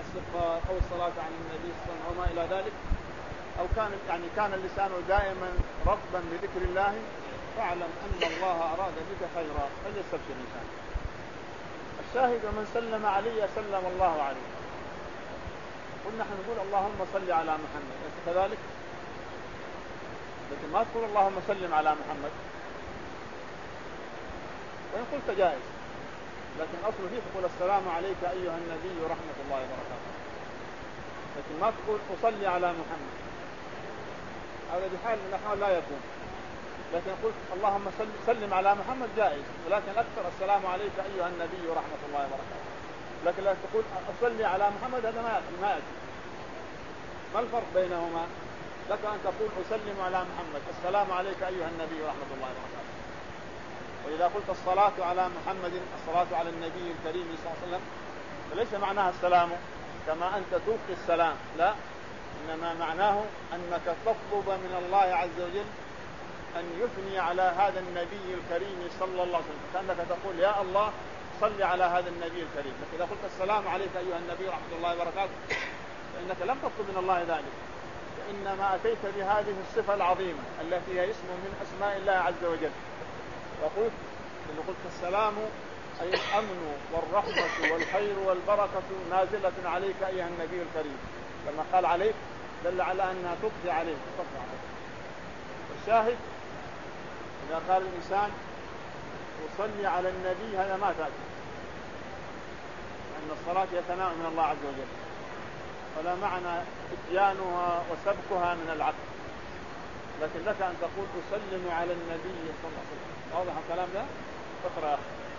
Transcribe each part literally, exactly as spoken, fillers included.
الاستغفار أو الصلاة على النبي صلى الله عليه وسلم وما إلى ذلك، أو كان يعني كان اللسان دائما رطبا بذكر الله، فاعلم أن الله أراد بك خيرا فليستبشر الإنسان. الشاهد ومن سلم علي سلم الله عليه. قلنا نحن نقول اللهم صل على محمد، أنت كذلك؟ لكن ما تقول اللهم سلم على محمد، وإن قلت جائز، لكن أصل فيه تقول السلام عليك أيها النبي ورحمة الله وبركاته، لكن ما تقول أصلي على محمد، هذا بحال من الأحوال لا يكون. لكن قلت اللهم سلم على محمد جائز، ولكن أكثر السلام عليك أيها النبي ورحمة الله وبركاته. لكن لا تقول أصلي على محمد، هذا ما يأتي. ما الفرق بينهما؟ لك أن تقول أسلم على محمد، السلام عليك أيها النبي ورحمة الله وبركاته. وإذا قلت الصلاة على محمد، الصلاة على النبي الكريم صلى الله عليه وسلم، فليس معناها السلام كما أنت تلقي السلام، لا، إنما معناه أنك تطلب من الله عز وجل أن يثني على هذا النبي الكريم صلى الله عليه وسلم، كأنك تقول يا الله صل على هذا النبي الكريم. لكن إذا قلت السلام عليك أيها النبي ورحمة الله وبركاته، فإنك لم تطلب من الله ذلك، وإنما أتيت بهذه الصفة العظيمة التي هي اسم من أسماء الله عز وجل. وقلت إن قلت السلام أي الأمن والرحمة والخير والبركة نازلة عليك أيها النبي الكريم، لما قال عليك دل على أنها تطفي عليه تطفي عليه. والشاهد إذا قال الإنسان يصلي على النبي، هذا ما تأتي، لأن الصلاة هي ثناء من الله عز وجل، فلا معنى إتيانها وسبقها من العقل. لكن لك أن تقول أسلم على النبي صلى الله عليه وسلم. واضح الكلام ده؟ اقرأ.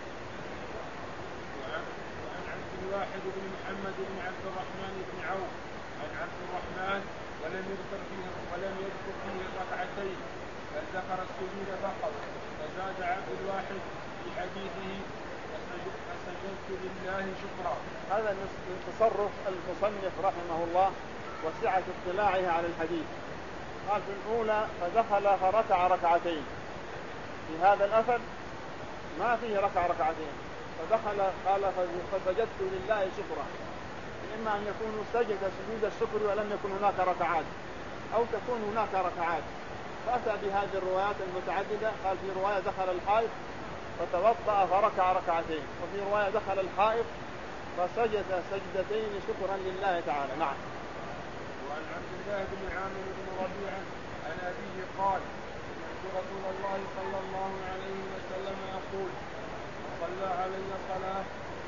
وعن عبد الواحد بن محمد بن عبد الرحمن بن عوف عن عبد الرحمن ولم يذكر فيه ولم يذكر فيه ركعتين، بل ذكر السجود فقط، فزاد عبد الواحد في حديثه فسجدت لله شكرا. هذا من تصرف المصنف رحمه الله وسعة اطلاعه على الحديث. قال في الأولى فدخل فركع ركعتين، في هذا الأثر ما فيه ركع ركعتين، فدخل قال فسجدت لله شكرا، إما أن يكون سجد سجود الشكر ولم يكن هناك ركعات، أو تكون هناك ركعات، فأتى بهذه الروايات المتعددة. قال في رواية دخل الحائط فتوضأ فركع ركعتين، وفي رواية دخل الحائط فسجد سجدتين شكرا لله تعالى. نعم. وعن عبد الله بن عامر بن ربيعة عن أبيه قال سمعت رسول الله صلى الله عليه وسلم يقول صلى علي صلاة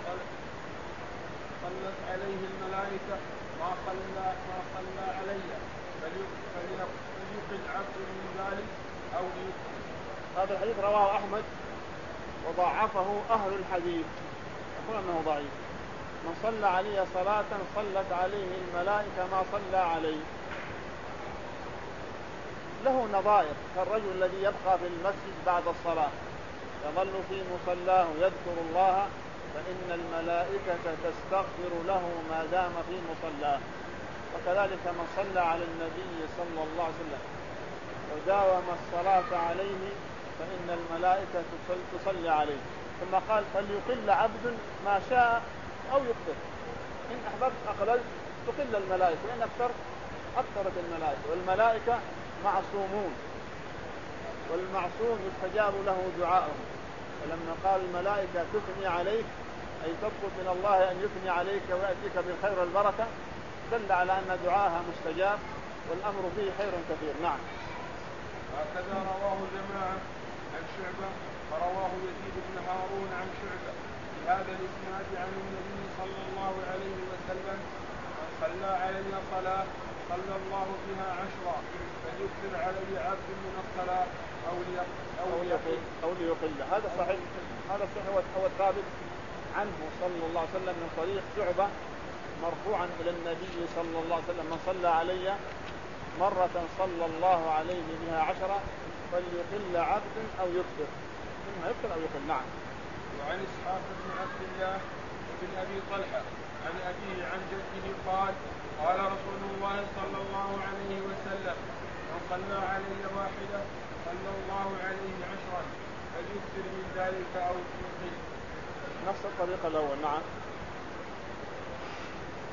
صلت عليه الملائكة ما صلى ما صلى علي فليقل عبد من ذلك أو ليقل. هذا الحديث رواه أحمد وضعفه أهل الحديث، يقول أنه ضعيف. من صلى علي صلاة صلت عليه الملائكة ما صلى عليه. له نظائر كالرجل الذي يبقى في المسجد بعد الصلاة يظل في مصلاه يذكر الله، فإن الملائكة تستغفر له ما دام في مصلاه. وكذلك من صلى على النبي صلى الله عليه وسلم وداوم الصلاة عليه فإن الملائكة تصلي عليه. ثم قال فليقل عبد ما شاء أو يكثر، إن أحببت أقللت تقل الملائكة، وإن أكثرت أكثرت الملائكة. والملائكة معصومون، والمعصوم يستجاب له دعاءهم. فلما قال الملائكة تثني عليك أي تطلب من الله أن يثني عليك ويأتيك بالخير والبركة، دل على أن دعاها مستجاب والأمر فيه خير كثير. نعم. هكذا رواه جماعة عن شعبة، ورواه يزيد بن هارون عن شعبة بهذا الإسناد عن النبي صلى الله عليه وسلم من صلى علي صلاة صلى الله بها عشرا فليكثر علي عبد من الصلاة أو أو ليقل أو ليقل. هذا صحيح، هذا صحيح هو الثابت عنه صلى الله عليه وسلم من طريق شعبة مرفوعا إلى النبي صلى الله عليه وسلم من صلى علي مرة صلى الله عليه بها عشرة فليقل عبد أو يكثر، منها يكثر أو يقل. نعم. وعن إسحاق بن عبد الله بن أبي طلحة عن أبيه عن جده قال قال رسول الله صلى الله عليه وسلم من صلى علي واحدة صلى الله عليه عشرا فليكثر من ذلك أو يقل. نفس الطريقة الأول. نعم. وعن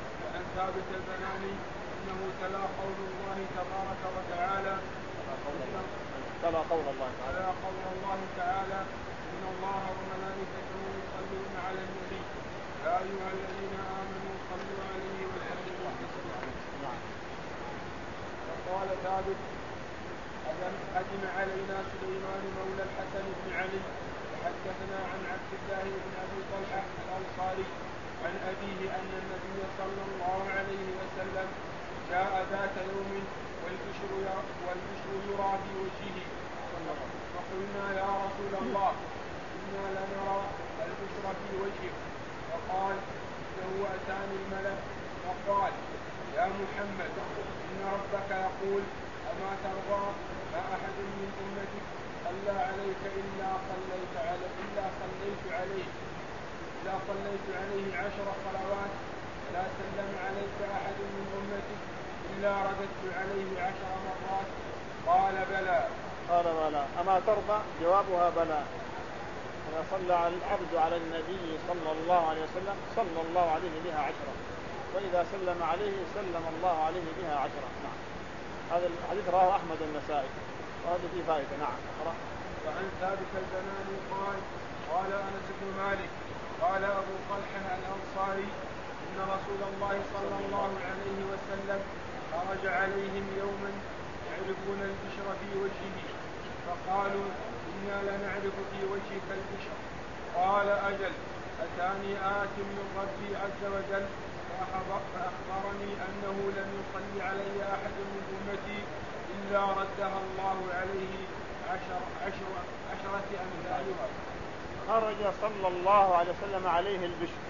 ثابت البناني انه تلا قول الله تبارك وتعالى تلا قول الله تعالى تلا قول الله تعالى ان الله وملائكته يصلون على النبي يا ايها الذين امنوا صلوا عليه وسلموا تسليما. وقال ثابت قدم علينا سليمان مولى الحسن بن علي وحدثنا عن عبد الله بن ابي طلحه الانصاري عن ابيه ان النبي صلى الله عليه وسلم جاء ذات يوم والبشر والبشر يرى في وجهه فقلنا يا رسول الله انا لنرى البشر في وجهك فقال انه اتاني الملك فقال يا محمد ان ربك يقول أما ترضى ما أحد من أمتك صلى عليك إلا صليت عليه إلا صليت عليه إلا صليت عليه عشر صلوات ولا سلم عليك أحد من أمتك إلا رددت عليه عشر مرات قال بلى قال بلى أما ترضى جوابها بلى. إذا صلى العبد على النبي صلى الله عليه وسلم صلى الله عليه بها عشرة وإذا سلم عليه سلم الله عليه بها عشرة. نعم. هذا الحديث رواه أحمد النسائي وهذا فيه فائدة. نعم. وعن ثابت البناني قال قال أنس بن مالك قال أبو طلحة الأنصاري إن رسول الله صلى الله عليه وسلم خرج عليهم يوما يعرفون البشر في وجهه فقالوا إنا لنعرف في وجهك البشر قال أجل أتاني آت من ربي عز وجل فأخبرني أنه لم يصلي علي أحد من أمتي إلا ردها الله عليه عشر عشر عشرة أمثالها. خرج صلى الله عليه وسلم عليه البشر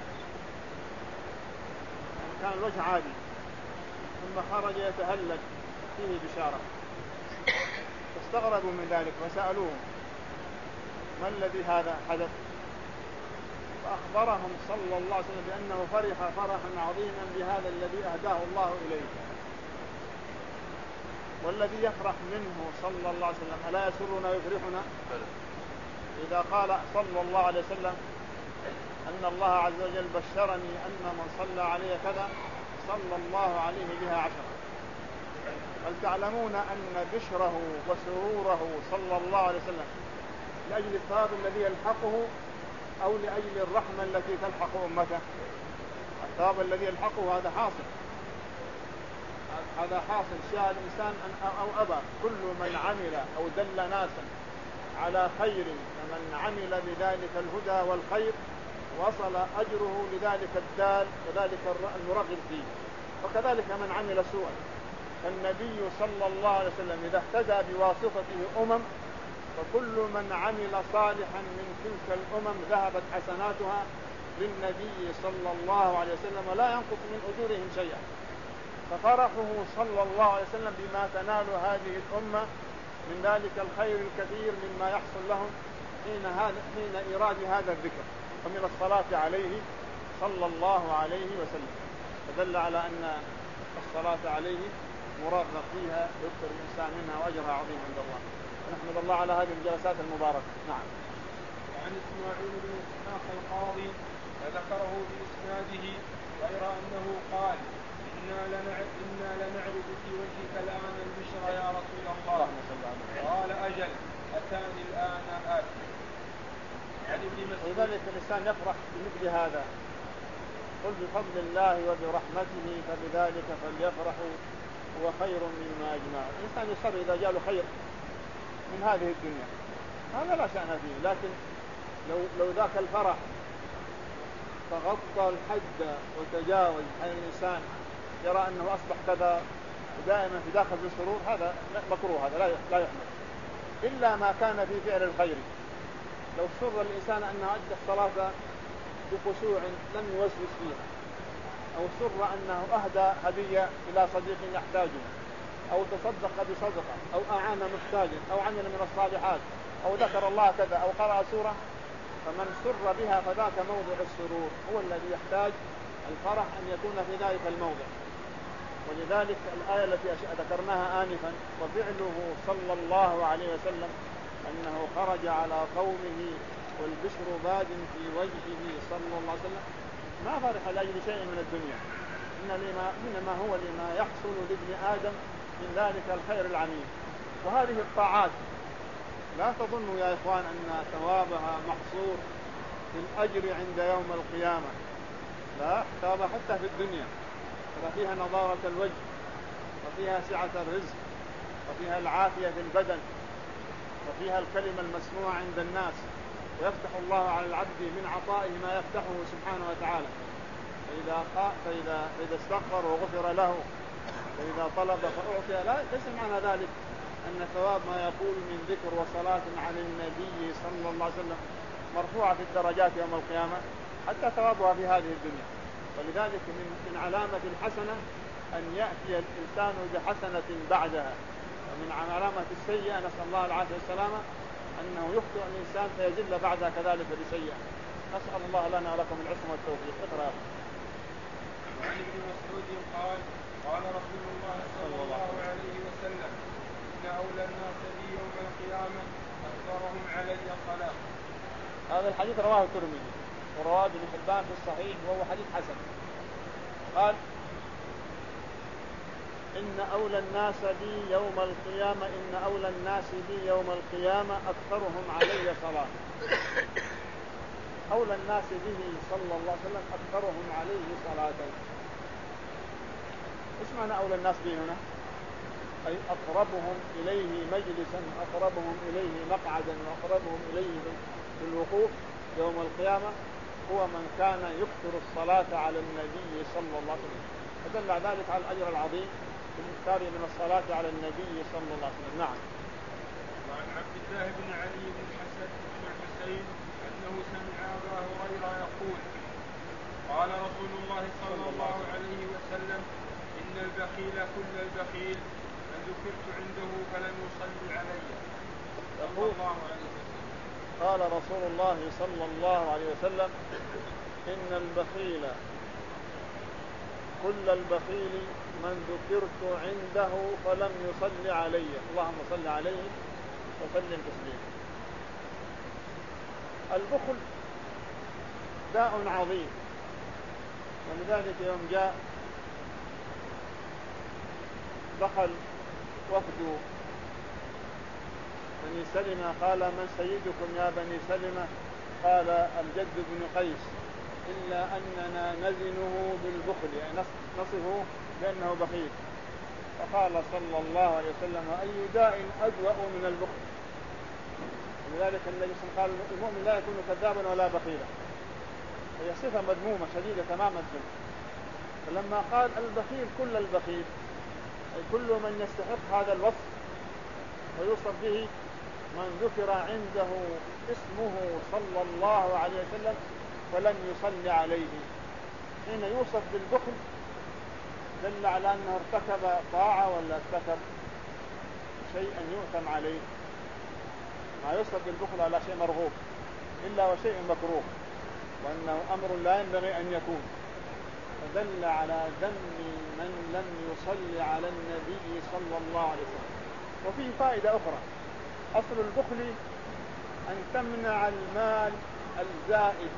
كان الوجه عادي ثم خرج يتهلل فيه بشارة فاستغربوا من ذلك وسألوه ما الذي هذا حدث فأخبرهم صلى الله عليه وسلم بأنه فرح فرحا عظيما بهذا الذي أهداه الله إليه. والذي يفرح منه صلى الله عليه وسلم ألا يسرنا ويفرحنا إذا قال صلى الله عليه وسلم أن الله عز وجل بشرني أن من صلى عليه كذا صلى الله عليه بها عشرة. هل تعلمون أن بشره وسروره صلى الله عليه وسلم لأجل الثواب الذي يلحقه أو لأجل الرحمة التي تلحق أمته؟ الثواب الذي يلحقه هذا حاصل هذا حاصل شاء الإنسان أن أو أبى كل من عمل أو دل ناسا على خير فمن عمل بذلك الهدى والخير وصل أجره لذلك الدال وذلك المرغب فيه. وكذلك من عمل سوءا فالنبي صلى الله عليه وسلم إذا اهتدى بواسطته أمم فكل من عمل صالحا من تلك الأمم ذهبت حسناتها للنبي صلى الله عليه وسلم ولا ينقص من أجورهم شيئا. ففرحه صلى الله عليه وسلم بما تنال هذه الأمة من ذلك الخير الكثير مما يحصل لهم حين, هذا حين إيراد هذا الذكر ومن الصلاة عليه صلى الله عليه وسلم. فدل على أن الصلاة عليه مرغب فيها يذكر الإنسان منها وأجرها عظيم عند الله. ونحمد الله على هذه الجلسات المباركة. نعم. وعن إسماعيل بن إسحاق القاضي فذكره بإسناده غير أنه قال إنا لنعرف, إنا لنعرف في وجهك الآن البشر يا رسول الله. قال أجل أتاني الآن آتي. يعني ولذلك الإنسان يفرح بمثل هذا. قل بفضل الله وبرحمته فبذلك فليفرحوا هو خير مما يجمعون. الإنسان يصر إذا جاء له خير من هذه الدنيا هذا لا شأن فيه. لكن لو, لو ذاك الفرح فغطى الحد وتجاوز حين الإنسان يرى أنه أصبح كذا ودائما في داخل بالسرور هذا مكروه هذا لا يحمد إلا ما كان في فعل الخير. لو سر الإنسان أنه أدى الصلاة بخشوع لم يوسوس فيها أو سر أنه أهدى هدية إلى صديق يحتاجه أو تصدق بصدقة أو أعان محتاجا أو عمل من الصالحات أو ذكر الله كذا أو قرأ سورة فمن سر بها فذاك موضع السرور هو الذي يحتاج الفرح أن يكون في ذلك الموضع. ولذلك الآية التي ذكرناها آنفا وفعله صلى الله عليه وسلم أنه خرج على قومه والبشر باد في وجهه صلى الله عليه وسلم ما فرح لأجل شيء من الدنيا إنما هو لما يحصل لابن آدم من ذلك الخير العميم. وهذه الطاعات لا تظنوا يا إخوان أن ثوابها محصور في الأجر عند يوم القيامة، لا، ثوابها حتى في الدنيا، ففيها نضارة الوجه، وفيها سعة الرزق، وفيها العافية في البدن، وفيها الكلمة المسموعة عند الناس، ويفتح الله على العبد من عطائه ما يفتحه سبحانه وتعالى. فإذا, فإذا, فإذا استغفر وغفر له، فإذا طلب فأعطي. لا، ليس معنى ذلك أن ثواب ما يقول من ذكر وصلاة على النبي صلى الله عليه وسلم مرفوعة في الدرجات يوم القيامة حتى ثوابها في هذه الدنيا. ولذلك من, من علامة الحسنة أن يأتي الإنسان بحسنة بعدها، ومن علامة السيئة نسأل الله العافية والسلامة أنه يخطئ الإنسان فيزل بعدها كذلك بسيئة. نسأل الله لنا ولكم العصمة والتوفيق. اقرأ. وعن ابن مسعود قال قال رسول الله صلى الله عليه وسلم إن أولى الناس بي يوم القيامة أكثرهم علي الصلاة. هذا الحديث رواه الترمذي ورواه ابن حبان في الصحيح وهو حديث حسن. قال إن أولى الناس بي يوم القيامة إن أولى الناس بي يوم القيامة أكثرهم علي صلاة. أولى الناس به صلى الله عليه وسلم أكثرهم عليه صلاة. إيش معنى أولى الناس به هنا؟ أي أقربهم إليه مجلسا، أقربهم إليه مقعدا، وأقربهم إليه في الوقوف يوم القيامة هو من كان يكثر الصلاة على النبي صلى الله عليه وسلم. فدل ذلك على الأجر العظيم في الإكثار من الصلاة على النبي صلى الله عليه وسلم. نعم. وعن عبد الله بن علي بن حسن بن الحسين أنه سمع أبا هريرة يقول قال رسول الله صلى الله عليه وسلم إن البخيل كل البخيل من ذكرت عنده فلم يصلي علي. صلى الله عليه وسلم. قال رسول الله صلى الله عليه وسلم إن البخيل كل البخيل من ذكرت عنده فلم يصلي علي. اللهم صل عليه وسلم تسليما. البخل داء عظيم، ولذلك يوم جاء دخل وفد بني سلمة قال من سيدكم يا بني سلمة؟ قال الجد بن قيس، إلا أننا نزنه بالبخل، يعني نصفه بأنه بخيل. فقال صلى الله عليه وسلم أي داء أدوأ من البخل. ولذلك النبي صلى الله عليه وسلم قال المؤمن لا يكون كذابا ولا بخيلا، هي صفة مذمومة شديدة تمام الذم. فلما قال البخيل كل البخيل أي كل من يستحق هذا الوصف ويوصف به من ذكر عنده اسمه صلى الله عليه وسلم ولم يصلي عليه. حين يوصف بالبخل دل على أنه ارتكب طاعة ولا ارتكب شيئا يؤثم عليه. ما يوصف بالبخل على شيء مرغوب إلا وشيء مكروه، وأنه أمر لا ينبغي أن يكون. فدل على ذم من لم يصلي على النبي صلى الله عليه وسلم. وفيه فائدة أخرى، أصل البخل أن تمنع المال الزائد.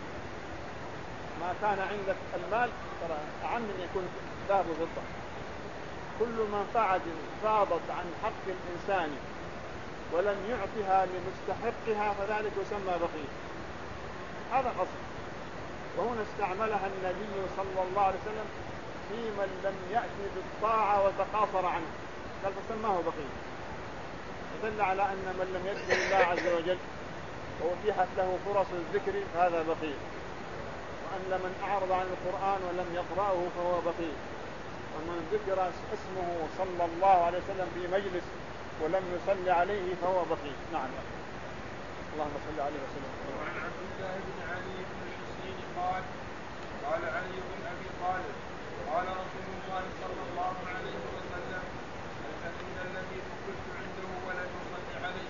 ما كان عندك المال ترى أعم من يكون ذهب وفضة. كل منفعة فاضت عن حق الإنسان ولم يعطها لمستحقها فذلك يسمى بخيل. هذا الأصل. وهنا استعملها النبي صلى الله عليه وسلم في من لم يأتي بالطاعة وتقاصر عنه، قال فسماه بخيل. فدل على أن من لم يذكر الله عز وجل وأتيحت له فرص الذكر فهذا بخيل، وأن من أعرض عن القرآن ولم يقرأه فهو بخيل، ومن ذكر اسمه صلى الله عليه وسلم في مجلس ولم يصلي عليه فهو بخيل. نعم. اللهم صل عليه وسلم. وعن عبد الله بن علي بن الحسين قال قال علي بن أبي طالب قال رسول الله صلى الله عليه وسلم البخيل الذي ذكرت عنده ولم يصلي علي.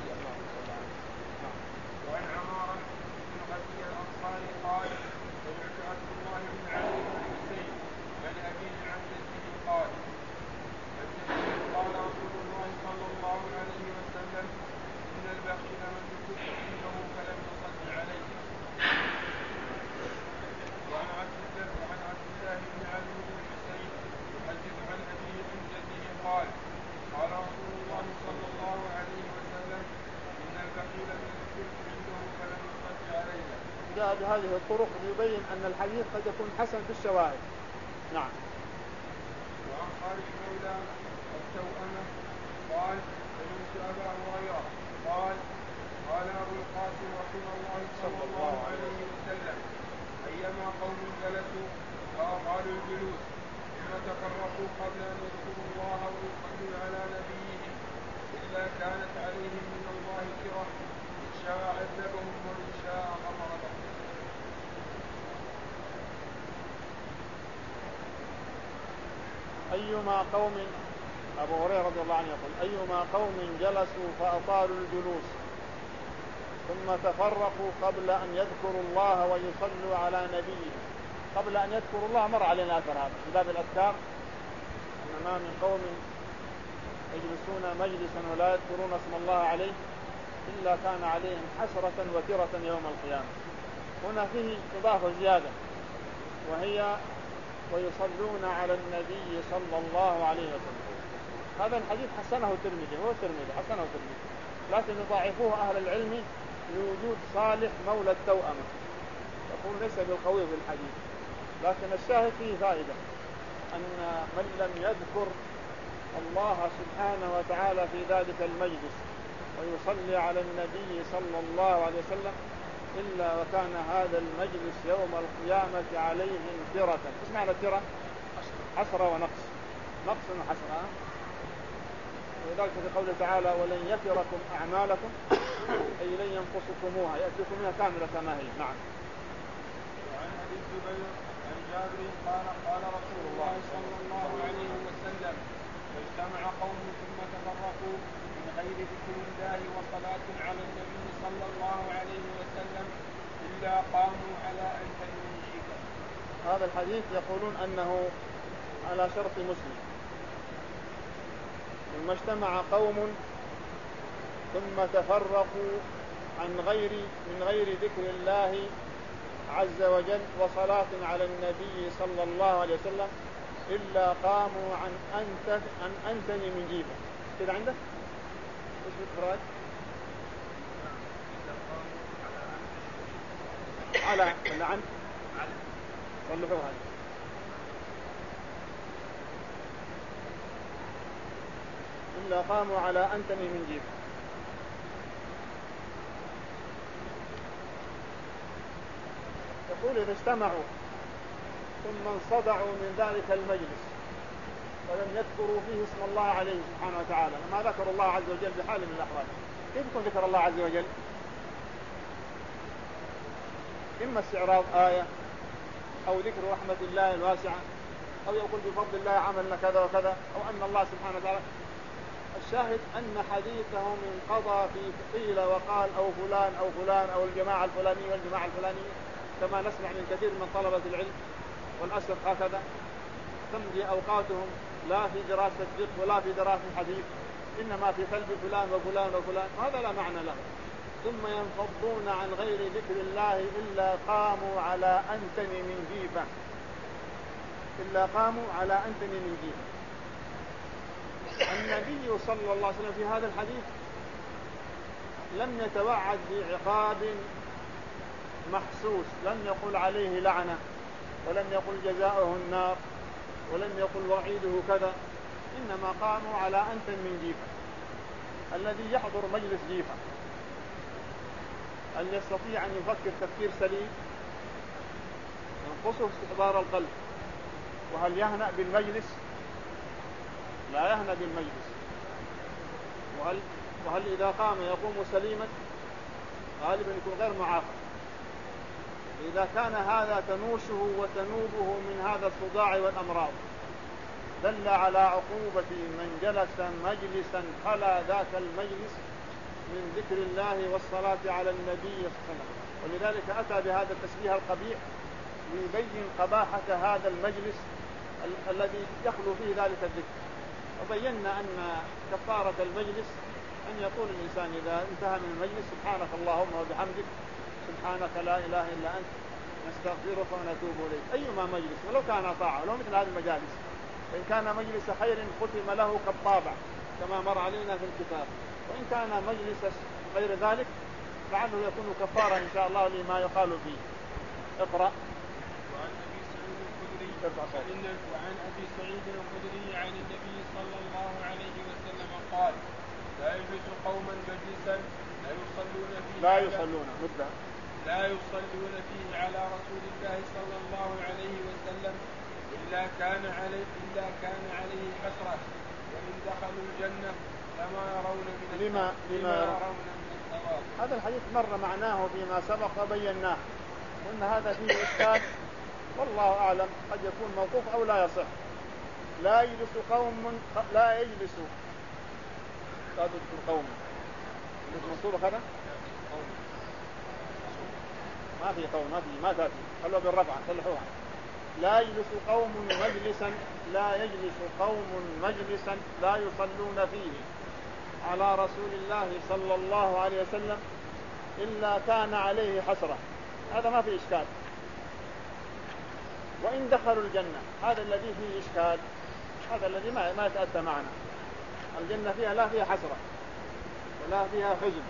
وعن عمارة بن غزي الأنصاري قال سمعت عبد الله بن علي بن الحسين عن أبيه عن جده قال قال رسول الله صلى الله عليه وسلم إن البخيل من ذكرت عنده فلم يصلي عليه. بهذه الطرق ليبين أن الحديث قد يكون حسن في الشواهد. نعم. وعن خالد مولى التوأمة قال سمعت أبا هريرة قال قال أبو القاسم رحمه الله صلى الله عليه وسلم أيما قوم جلسوا فأطالوا الجلوس ثم تفرقوا قبل أن يذكروا الله ويصلوا على نبيهم إلا كانت عليهم من الله كرة إن شاء عذبهم وإن شاء غفر لهم. أيما قوم أبو هريرة رضي الله عنه يقول أيما قوم جلسوا فأطالوا الجلوس ثم تفرقوا قبل أن يذكروا الله ويصلوا على نبيهم. قبل أن يذكروا الله مر علينا أثر هذا في باب الأذكار أن ما من قوم يجلسون مجلسا ولا يذكرون اسم الله عليه إلا كان عليهم حسرة وترة يوم القيامة. هنا فيه إضافة زيادة وهي ويصلون على النبي صلى الله عليه وسلم. هذا الحديث حسنه الترمذي هو الترمذي حسنه الترمذي لكن يضاعفوه أهل العلم لوجود صالح مولى التوأمة يقول ليس بالقوي بالحديث. لكن الشاهد فيه فائدة أن من لم يذكر الله سبحانه وتعالى في ذلك المجلس ويصلي على النبي صلى الله عليه وسلم إلا وكان هذا المجلس يوم القيامة عليهم ترة. ايش معنى ترة؟ حسرة ونقص نقص وحسرة. ولذلك في قوله تعالى ولن يتركم أعمالكم أي لن ينقصكموها يأتيكم منها كاملة كما هي. نعم. وعن أبي الزبير عن جابر قال قال رسول الله صلى الله عليه وسلم اجتمع قوم ثم تفرقوا من غير ذكر الله وصلاة على النبي صلى الله عليه وسلم إلا قاموا على أنفل من جيفة. هذا الحديث يقولون أنه على شرط مسلم. ثم اجتمع قوم ثم تفرقوا عن غير من غير ذكر الله عز وجل وصلاة على النبي صلى الله عليه وسلم إلا قاموا عن أنت عن أنتني من جيبه. كده عندك؟ إيش بالقراءة؟ على ولا عن؟ صلحوا هذا. إلا قاموا على أنتني من جيبه. يقول إذا اجتمعوا ثم انصدعوا من ذلك المجلس ولم يذكروا فيه اسم الله عليه سبحانه وتعالى ما ذكر الله عز وجل بحال من الأحوال. كيف يكون ذكر الله عز وجل؟ إما استعراض آية أو ذكر رحمة الله الواسعة أو يقول بفضل الله عملنا كذا وكذا أو أن الله سبحانه وتعالى. الشاهد أن حديثهم انقضى في قيل وقال أو فلان أو فلان أو الجماعة الفلانية والجماعة الفلانية كما نسمع من كثير من طلبة العلم والأسف هكذا تمضي أوقاتهم لا في دراسة فقه ولا في دراسة حديث إنما في قلب فلان وفلان وفلان وهذا لا معنى له. ثم ينفضون عن غير ذكر الله إلا قاموا على أنتني من جيفة إلا قاموا على أنتني من جيفة. النبي صلى الله عليه وسلم في هذا الحديث لم يتوعد بعقاب محسوس لم يقل عليه لعنة ولم يقل جزاؤه النار ولم يقل وعيده كذا إنما قاموا على أنت من جيفة. الذي يحضر مجلس جيفة هل يستطيع أن يفكر تفكير سليم؟ ينقصه استحضار القلب. وهل يهنأ بالمجلس؟ لا يهنأ بالمجلس. وهل, وهل إذا قام يقوم سليما؟ غالبا يكون غير معافى. إذا كان هذا تنوشه وتنوبه من هذا الصداع والأمراض دل على عقوبة من جلس مجلسا خلا ذاك المجلس من ذكر الله والصلاة على النبي صلى الله عليه وسلم. ولذلك أتى بهذا التشبيه القبيح ليبين قباحة هذا المجلس ال- الذي يخلو فيه ذلك الذكر. وبينا أن كفارة المجلس أن يقول الإنسان إذا انتهى من المجلس سبحانك اللهم وبحمدك سبحانك لا إله إلا أنت نستغفرك ونتوب إليك. أيما مجلس ولو كان طاعة ولو مثل هذه المجالس إن كان مجلس خير ختم له كالطابع كما مر علينا في الكتاب وإن كان مجلس غير ذلك لعله يكون كفارا إن شاء الله لما يقال فيه. اقرأ. وعن أبي سعيد الخدري وعن أبي سعيد الخدري عن النبي صلى الله عليه وسلم قال لا يجلس قوما مجلسا لا يصلون فيه لا يصلون مثل لا يصلون فيه على رسول الله صلى الله عليه وسلم إلا كان عليه إلا كان عليه حسرة وإن دخلوا الجنة لما يرون من لما, لما يرون من الثواب. هذا الحديث مر معناه فيما سبق وبيناه وأن هذا فيه إشكال والله أعلم قد يكون موقوف أو لا يصح. لا يجلس قوم لا يجلس لا تذكر قوم منصوب هذا ما في قوم ما في ما تأتي خلوا بالرفع صلحوها. لا يجلس قوم مجلسا لا يجلس قوم مجلسا لا يصلون فيه على رسول الله صلى الله عليه وسلم إلا كان عليه حسرة. هذا ما في إشكال. وإن دخلوا الجنة هذا الذي فيه إشكال هذا الذي ما ما يتأتى معنا. الجنة فيها لا فيها حسرة ولا فيها حزن.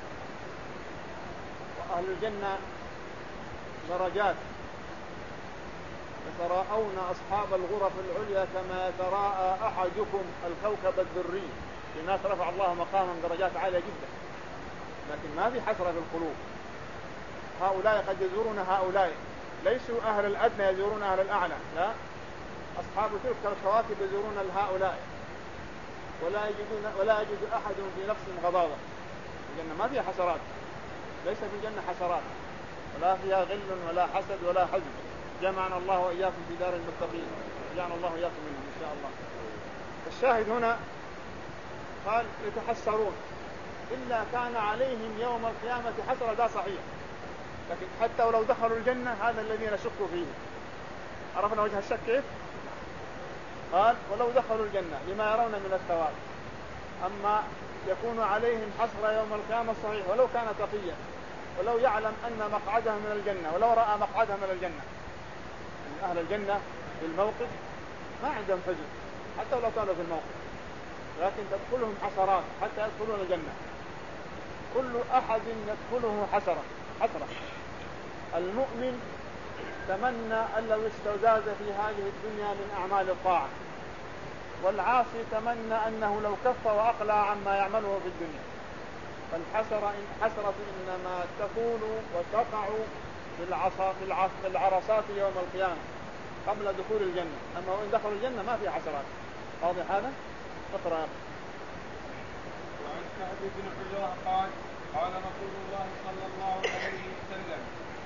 وأهل الجنة درجات يتراءون أصحاب الغرف العليا كما يتراءى أحدكم الكوكب الدري. لناس رفع الله مقامهم درجات عالية جدا لكن ما في حسرة في القلوب. هؤلاء قد يزورون هؤلاء ليسوا أهل الأدنى يزورون أهل الأعلى لا أصحاب تلك الكواكب يزورون هؤلاء ولا يجدون ولا يجد أحد في نفسهم غضاضة. الجنة ما فيها حسرات ليس في الجنة حسرات ولا فيها غل ولا حسد ولا حزن. جمعنا الله وإياكم في دار المتقين جعلنا الله وإياكم منهم إن شاء الله. الشاهد هنا قال يتحسرون إلا كان عليهم يوم القيامة حسرة. ده صحيح لكن حتى ولو دخلوا الجنة هذا الذي نشك فيه. عرفنا وجه الشك كيف؟ قال ولو دخلوا الجنة لما يرون من الثواب. أما يكون عليهم حسرة يوم القيامة صحيح ولو كان تقيا ولو يعلم أن مقعده من الجنة ولو رأى مقعده من الجنة. يعني أهل الجنة في الموقف ما عندهم حزن حتى ولو كانوا في الموقف لكن تدخلهم حسرات حتى يدخلون الجنة. كل أحد يدخله حسرة حسرة. المؤمن تمنى أن لو استزاد في هذه الدنيا من أعمال الطاعة والعاصي تمنى أنه لو كف وأقلع عما يعمله في الدنيا. فالحسرة إن حسرة إنما تكون وتقع في العرصات يوم القيامة قبل دخول الجنة. أما وإن دخلوا الجنة ما في حسرات. واضح هذا؟ اقرأ. وعن كعب بن حجرة قال قال رسول الله صلى الله عليه وسلم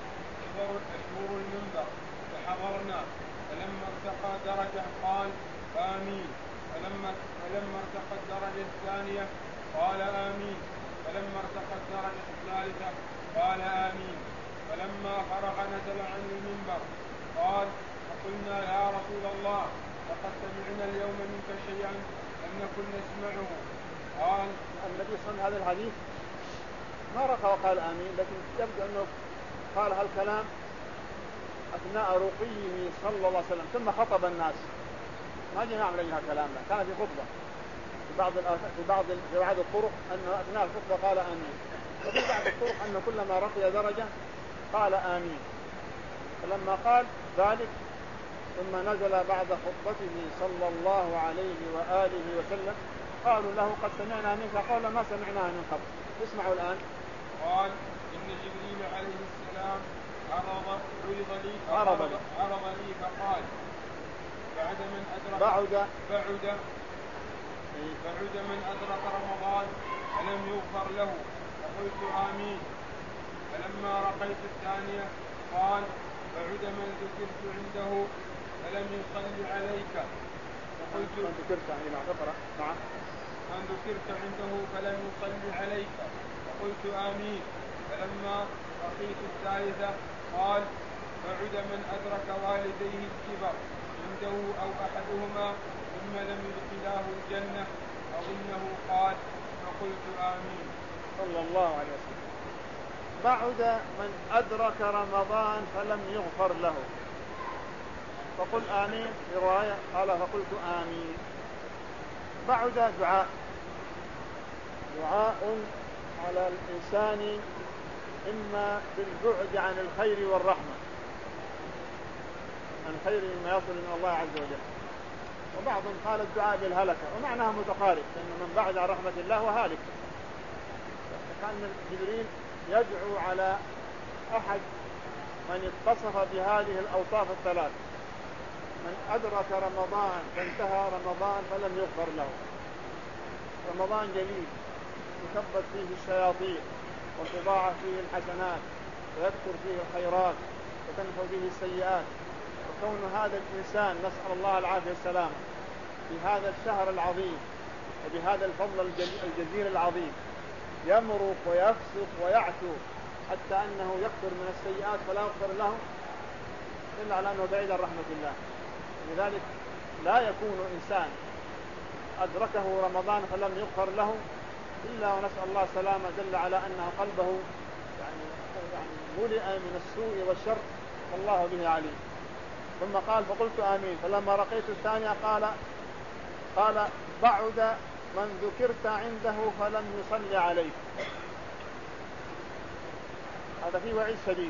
أشهر المنبر فحضرنا فلما ارتقى درجة قال آمين فلما فلما ارتقى الدرجة الثانية قال آمين فلما ارتقى الدرجة الثالثة قال آمين فلما فرغ نزل عن المنبر قال فقلنا يا رسول الله لقد سمعنا اليوم منك شيئا لم نكن نسمعه. قال النبي صلى الله عليه وسلم هذا الحديث ما رقى وقال آمين لكن يبدو أنه قال هالكلام أثناء رقيه صلى الله عليه وسلم ثم خطب الناس ما جاء يعمل لها كلام كان في خطبة في بعض في بعض في بعض الطرق أنه أثناء الخطبة قال آمين وفي بعض الطرق أنه كلما رقي درجة قال آمين. فلما قال ذلك ثم نزل بعد خطبته صلى الله عليه وآله وسلم قالوا له قد سمعنا منك قال ما سمعناها من قبل. اسمعوا الآن. قال إن جبريل عليه السلام عرض عرض لي عرض لي عرض لي فقال بعد من أدرك بعد بعد بعد من أدرك رمضان فلم يغفر له فقلت آمين. فلما رقيت الثانية قال بعد من ذكرت عنده فلم يصلي عليك فقلت من ذكرت يعني اقرأ نعم من ذكرت عنده فلم يصلي عليك فقلت آمين. فلما رقيت الثالثة قال بعد من أدرك والديه الكبر عنده أو أحدهما ثم لم يدخلاه الجنة أظنه قال فقلت آمين. صلى الله عليه وسلم. بعد من أدرك رمضان فلم يغفر له فقل آمين. في رواية قال فقلت آمين. بعد دعاء دعاء على الإنسان إما بالبعد عن الخير والرحمة من خير مما يصل من الله عز وجل. وبعضهم قال الدعاء بالهلكة، ومعناها متقارب، لأن من بعد عن رحمة الله وهالك. كان جبريل يدعو على أحد من اتصف بهذه الأوصاف الثلاث: من أدرك رمضان فانتهى رمضان فلم يغفر له. رمضان جليل تثبت فيه الشياطين وتضاعف فيه الحسنات ويكثر فيه الخيرات وتنفع فيه السيئات. وكون هذا الإنسان نسأل الله العافية والسلامة في هذا الشهر العظيم وبهذا الفضل الجزيل العظيم يمرق ويفسق ويعتو حتى أنه يكثر من السيئات فلا يغفر له إلا على أنه بعيد عن رحمة الله. لذلك لا يكون إنسان أدركه رمضان فلم يغفر له إلا ونسأل الله السلامة جل على أنه قلبه يعني يعني ملئ من السوء والشر والله به عليم. ثم قال فقلت آمين. فلما رقيت الثانية قال قال بعد من ذكرت عنده فلم يصلي عليك. هذا فيه وعيد شديد،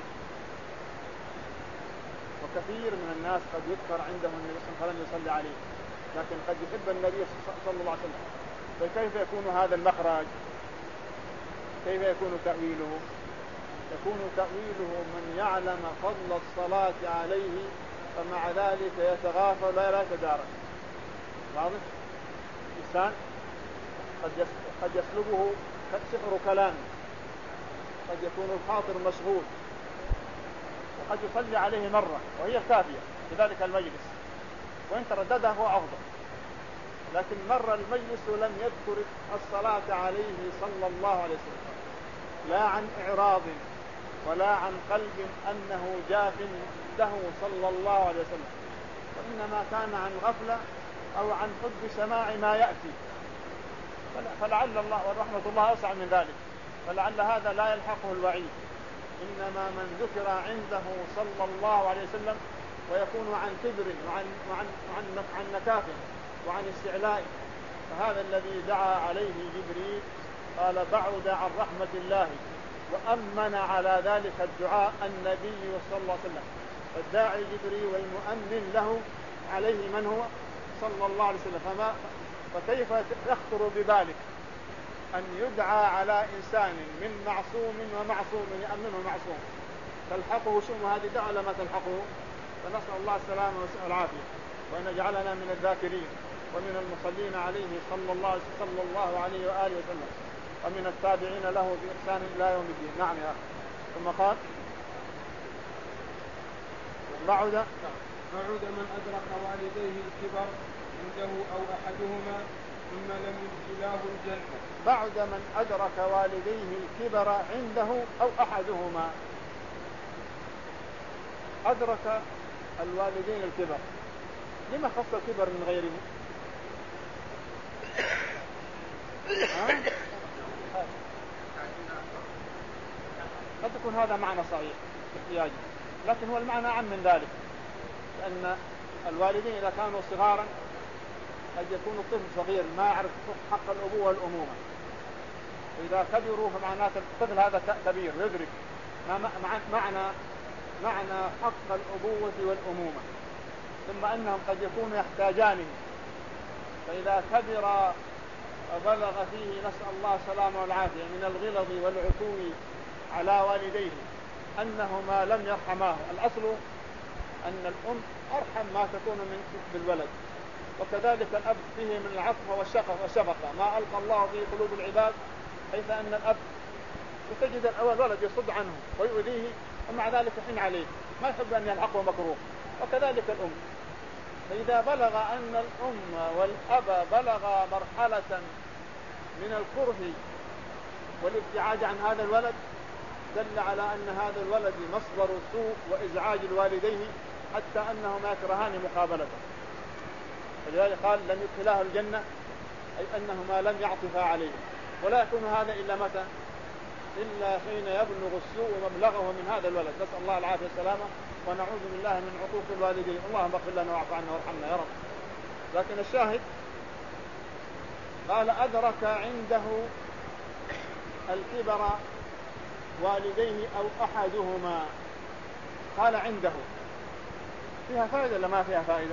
وكثير من الناس قد يذكر عنده النبي فلم يصلي عليه، لكن قد يحب النبي صلى الله عليه وسلم. فكيف يكون هذا المخرج؟ كيف يكون تأويله؟ يكون تأويله من يعلم فضل الصلاة عليه فمع ذلك يتغافل لا يتدارك. واضح؟ إنسان قد قد يسلبه سحر كلام، قد يكون الخاطر مشغول، وقد يصلي عليه مرة وهي كافية في ذلك المجلس، وإن ترددها هو أفضل. لكن مر المجلس ولم يذكر الصلاة عليه صلى الله عليه وسلم، لا عن إعراض ولا عن قلب أنه جاف له صلى الله عليه وسلم، وإنما كان عن غفلة أو عن حب سماع ما يأتي. فلعل الله ورحمة الله أوسع من ذلك، فلعل هذا لا يلحقه الوعيد. إنما من ذكر عنده صلى الله عليه وسلم ويكون عن كبر وعن, وعن, وعن, وعن نكاف وعن استعلاء، فهذا الذي دعا عليه جبريل. قال بعد عن رحمة الله، وأمن على ذلك الدعاء النبي صلى الله عليه وسلم. فالداعي جبريل والمؤمن له عليه من هو صلى الله عليه وسلم. فما فكيف يخطر بذلك أن يدعى على إنسان من معصوم ومعصوم يأمنه معصوم تلحقه شؤم هذه دعوة لما تلحقه؟ فنسأل الله السلامة والعافية، وأن يجعلنا من الذاكرين ومن المصلين عليه صلى الله صلى الله عليه وآله وسلم، ومن التابعين له بإحسان إلى يوم الدين. نعم يا أخي. ثم قال بعد بعد من أدرك والديه الكبر عنده أو أحدهما ثم لم يدخلاه الجنة. بعد من أدرك والديه الكبر عنده أو أحدهما. أدرك الوالدين الكبر، لما خص الكبر من غيره؟ قد يكون هذا معنى صحيح احتياجه، لكن هو المعنى عام من ذلك، لأن الوالدين إذا كانوا صغارا قد يكون الطفل صغير ما يعرف حق الأبوة والأمومة، وإذا كبروا فمعناه الطفل هذا كبير يدرك معنى معنى حق الأبوة والأمومة، ثم أنهم قد يكونوا يحتاجانه. فإذا كبر وبلغ فيه نسأل الله السلامة والعافية من الغلظ والعتو على والديه أنهما لم يرحماه. الأصل أن الأم أرحم ما تكون من بالولد، وكذلك الأب فيه من العطف والشفقة ما ألقى الله في قلوب العباد، حيث أن الأب وتجد الأول ولد يصد عنه ويؤذيه ومع ذلك يحن عليه ما يحب أن يلحقه مكروه، وكذلك الأم. فإذا بلغ أن الأم والأب بلغ مرحلة من الكره والابتعاد عن هذا الولد دل على أن هذا الولد مصدر سوء وإزعاج الوالدين حتى أنهما يكرهان مقابلته. فلذلك قال لم يدخلاه الجنة، أي أنهما لم يعطفا عليه. ولا يكون هذا إلا متى؟ إلا حين يبلغ السوء مبلغه من هذا الولد. نسأل الله العافية والسلامة ونعوذ بالله من عقوق الوالدين. اللهم اغفر لنا واعف عنا وارحمنا يا رب. لكن الشاهد قال أدرك عنده الكبر والديه أو أحدهما. قال عنده، فيها فائدة ولا ما فيها فائدة؟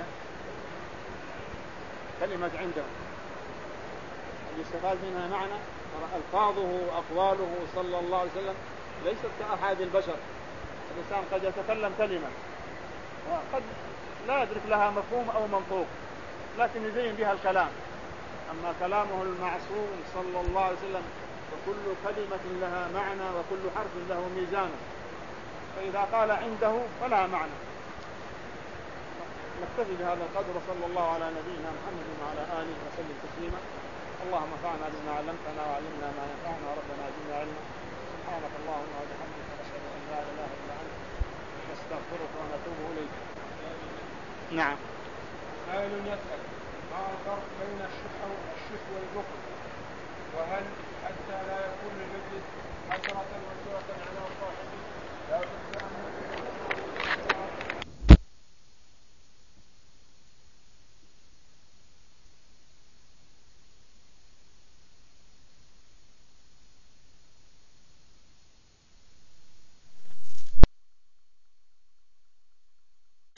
كلمة عنده يستفاد منها معنى، ألفاظه وأقواله صلى الله عليه وسلم ليست كأحد البشر. الإنسان قد يتكلم كلمة وقد لا يدرك لها مفهوم أو منطوق لكن يزين بها الكلام، أما كلامه المعصوم صلى الله عليه وسلم وكل كلمة لها معنى وكل حرف له ميزان، فإذا قال عنده فلها معنى. نكتفي بهذا القدر، وصلى الله على نبينا محمد وعلى آله وسلم تسليما. اللهم انفعنا بما علمتنا وعلمنا ما ينفعنا ربنا زدنا علما. سبحانك اللهم وبحمدك نشهد أن لا إله إلا أنت نستغفرك ونتوب إليك. نعم. سائل يسأل ما الفرق بين الشح الشح والبخل، وهل حتى لا يكون المجلس حسرة وسرة على صاحبه لا بد أن